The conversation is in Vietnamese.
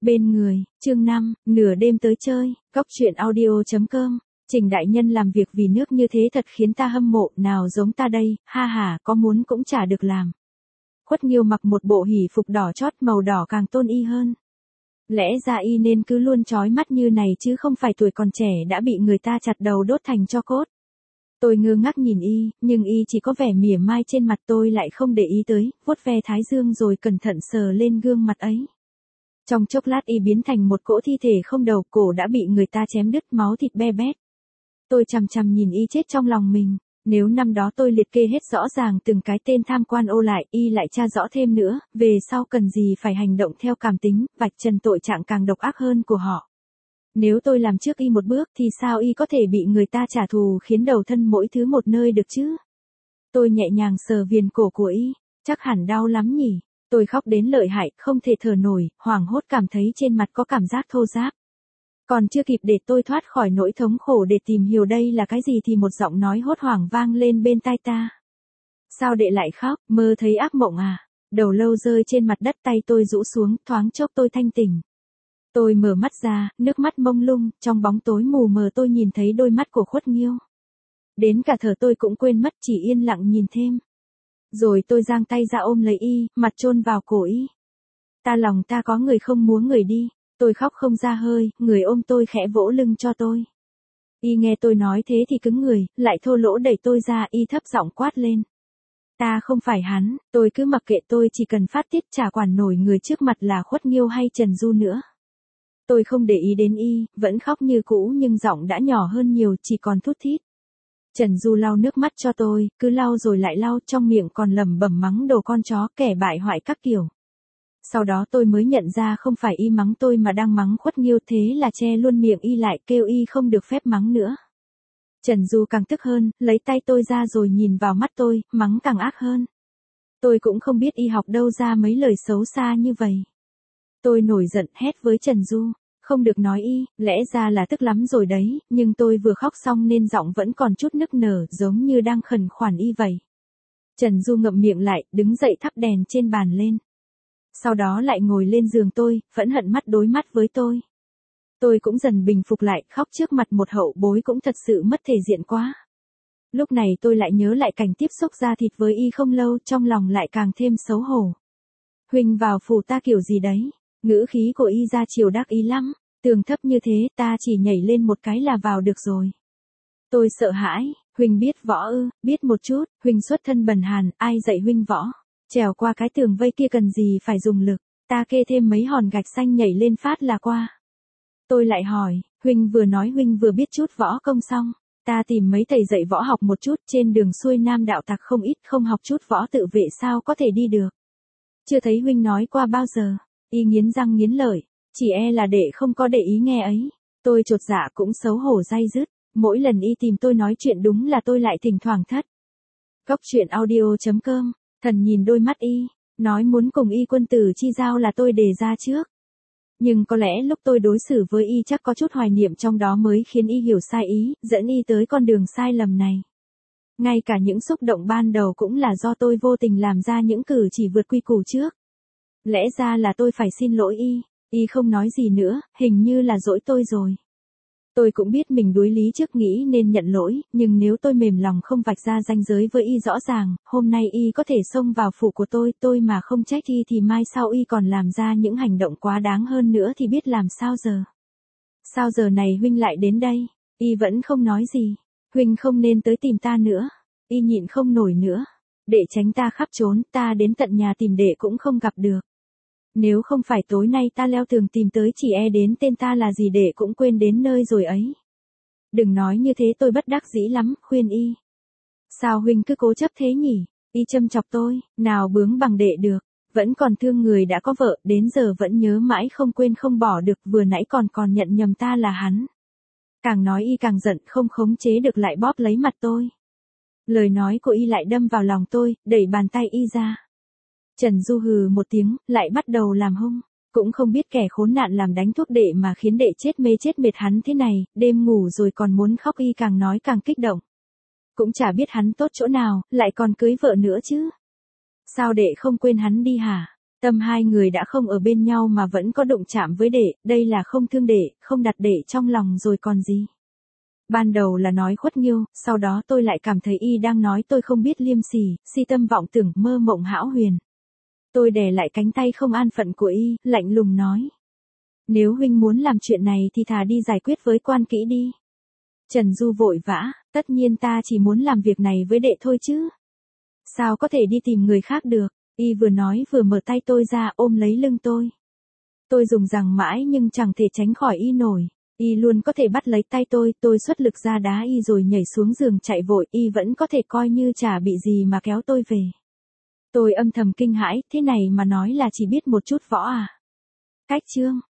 Bên người, chương 5, nửa đêm tới chơi, góc truyện audio.com. Trình đại nhân làm việc vì nước như thế thật khiến ta hâm mộ, nào giống ta đây, ha ha, có muốn cũng chả được làm. Khuất Nghiêu mặc một bộ hỉ phục đỏ chót, màu đỏ càng tôn y hơn. Lẽ ra y nên cứ luôn chói mắt như này chứ không phải tuổi còn trẻ đã bị người ta chặt đầu đốt thành tro cốt. Tôi ngơ ngác nhìn y, nhưng y chỉ có vẻ mỉa mai trên mặt, tôi lại không để ý tới, vuốt ve thái dương rồi cẩn thận sờ lên gương mặt ấy. Trong chốc lát y biến thành một cỗ thi thể không đầu, cổ đã bị người ta chém đứt, máu thịt be bét. Tôi chằm chằm nhìn y chết trong lòng mình, nếu năm đó tôi liệt kê hết rõ ràng từng cái tên tham quan ô lại, y lại tra rõ thêm nữa, về sau cần gì phải hành động theo cảm tính, vạch trần tội trạng càng độc ác hơn của họ. Nếu tôi làm trước y một bước thì sao y có thể bị người ta trả thù khiến đầu thân mỗi thứ một nơi được chứ? Tôi nhẹ nhàng sờ viền cổ của y, chắc hẳn đau lắm nhỉ. Tôi khóc đến lợi hại, không thể thở nổi, hoảng hốt cảm thấy trên mặt có cảm giác thô ráp. Còn chưa kịp để tôi thoát khỏi nỗi thống khổ để tìm hiểu đây là cái gì thì một giọng nói hốt hoảng vang lên bên tai ta. Sao đệ lại khóc, mơ thấy ác mộng à? Đầu lâu rơi trên mặt đất, tay tôi rũ xuống, thoáng chốc tôi thanh tỉnh. Tôi mở mắt ra, nước mắt mông lung, trong bóng tối mù mờ tôi nhìn thấy đôi mắt của Khuất Nghiêu. Đến cả thở tôi cũng quên mất, chỉ yên lặng nhìn thêm. Rồi tôi giang tay ra ôm lấy y, mặt chôn vào cổ y. Lòng ta có người không muốn người đi, tôi khóc không ra hơi, người ôm tôi khẽ vỗ lưng cho tôi. Y nghe tôi nói thế thì cứng người, lại thô lỗ đẩy tôi ra, y thấp giọng quát lên. Ta không phải hắn, tôi cứ mặc kệ, tôi chỉ cần phát tiết, chả quản nổi người trước mặt là Khuất Nghiêu hay Trần Du nữa. Tôi không để ý đến y, vẫn khóc như cũ nhưng giọng đã nhỏ hơn nhiều, chỉ còn thút thít. Trần Du lau nước mắt cho tôi, cứ lau rồi lại lau, trong miệng còn lẩm bẩm mắng đồ con chó, kẻ bại hoại các kiểu. Sau đó tôi mới nhận ra không phải y mắng tôi mà đang mắng Khuất Nghiêu, thế là che luôn miệng y lại, kêu y không được phép mắng nữa. Trần Du càng tức hơn, lấy tay tôi ra rồi nhìn vào mắt tôi, mắng càng ác hơn. Tôi cũng không biết y học đâu ra mấy lời xấu xa như vậy. Tôi nổi giận hét với Trần Du. Không được nói y, lẽ ra là tức lắm rồi đấy, nhưng tôi vừa khóc xong nên giọng vẫn còn chút nức nở, giống như đang khẩn khoản y vậy. Trần Du ngậm miệng lại, đứng dậy thắp đèn trên bàn lên. Sau đó lại ngồi lên giường tôi, phẫn hận mắt đối mắt với tôi. Tôi cũng dần bình phục lại, khóc trước mặt một hậu bối cũng thật sự mất thể diện quá. Lúc này tôi lại nhớ lại cảnh tiếp xúc da thịt với y không lâu, trong lòng lại càng thêm xấu hổ. Huỳnh vào phủ ta kiểu gì đấy? Ngữ khí của y ra chiều đắc ý lắm, tường thấp như thế, ta chỉ nhảy lên một cái là vào được rồi. Tôi sợ hãi, Huỳnh biết võ ư? Biết một chút, Huỳnh xuất thân bần hàn, ai dạy Huỳnh võ? Trèo qua cái tường vây kia cần gì phải dùng lực, ta kê thêm mấy hòn gạch xanh nhảy lên phát là qua. Tôi lại hỏi, Huỳnh vừa nói Huỳnh vừa biết chút võ công xong, ta tìm mấy thầy dạy võ học một chút, trên đường xuôi nam đạo tặc không ít, không học chút võ tự vệ sao có thể đi được. Chưa thấy Huỳnh nói qua bao giờ. Y nghiến răng nghiến lợi, chỉ e là đệ không có để ý nghe ấy. Tôi chột dạ cũng xấu hổ day dứt, mỗi lần y tìm tôi nói chuyện đúng là tôi lại thỉnh thoảng thất. Góc truyện audio.com, thần nhìn đôi mắt y, nói muốn cùng y quân tử chi giao là tôi đề ra trước. Nhưng có lẽ lúc tôi đối xử với y chắc có chút hoài niệm trong đó mới khiến y hiểu sai ý, dẫn y tới con đường sai lầm này. Ngay cả những xúc động ban đầu cũng là do tôi vô tình làm ra những cử chỉ vượt quy củ trước. Lẽ ra là tôi phải xin lỗi y không nói gì nữa, hình như là dỗi tôi rồi. Tôi cũng biết mình đuối lý trước nghĩ nên nhận lỗi, nhưng nếu tôi mềm lòng không vạch ra ranh giới với y rõ ràng, hôm nay y có thể xông vào phủ của tôi mà không trách y thì mai sau y còn làm ra những hành động quá đáng hơn nữa thì biết làm sao giờ. Sao giờ này Huỳnh lại đến đây? Y vẫn không nói gì. Huỳnh không nên tới tìm ta nữa. Y nhịn không nổi nữa. Để tránh ta khắp trốn, ta đến tận nhà tìm đệ cũng không gặp được. Nếu không phải tối nay ta leo tường tìm tới, chỉ e đến tên ta là gì đệ cũng quên đến nơi rồi ấy. Đừng nói như thế, tôi bất đắc dĩ lắm, khuyên y. Sao Huỳnh cứ cố chấp thế nhỉ? Y châm chọc tôi, nào bướng bằng đệ được, vẫn còn thương người đã có vợ, đến giờ vẫn nhớ mãi không quên không bỏ được, vừa nãy còn nhận nhầm ta là hắn. Càng nói y càng giận, không khống chế được lại bóp lấy mặt tôi. Lời nói của y lại đâm vào lòng tôi, đẩy bàn tay y ra. Trần Du hừ một tiếng, lại bắt đầu làm hung. Cũng không biết kẻ khốn nạn làm đánh thuốc đệ mà khiến đệ chết mê chết mệt hắn thế này, đêm ngủ rồi còn muốn khóc, y càng nói càng kích động. Cũng chả biết hắn tốt chỗ nào, lại còn cưới vợ nữa chứ. Sao đệ không quên hắn đi hả? Tâm hai người đã không ở bên nhau mà vẫn có đụng chạm với đệ, đây là không thương đệ, không đặt đệ trong lòng rồi còn gì. Ban đầu là nói khuất nghiêu, sau đó tôi lại cảm thấy y đang nói tôi không biết liêm sỉ, si tâm vọng tưởng, mơ mộng hão huyền. Tôi đè lại cánh tay không an phận của y, lạnh lùng nói. Nếu huynh muốn làm chuyện này thì thà đi giải quyết với quan kỹ đi. Trần Du vội vã, tất nhiên ta chỉ muốn làm việc này với đệ thôi chứ. Sao có thể đi tìm người khác được, y vừa nói vừa mở tay tôi ra ôm lấy lưng tôi. Tôi dùng rằng mãi nhưng chẳng thể tránh khỏi y nổi. Y luôn có thể bắt lấy tay tôi xuất lực ra đá y rồi nhảy xuống giường chạy vội, y vẫn có thể coi như chả bị gì mà kéo tôi về. Tôi âm thầm kinh hãi, thế này mà nói là chỉ biết một chút võ à. Cách chương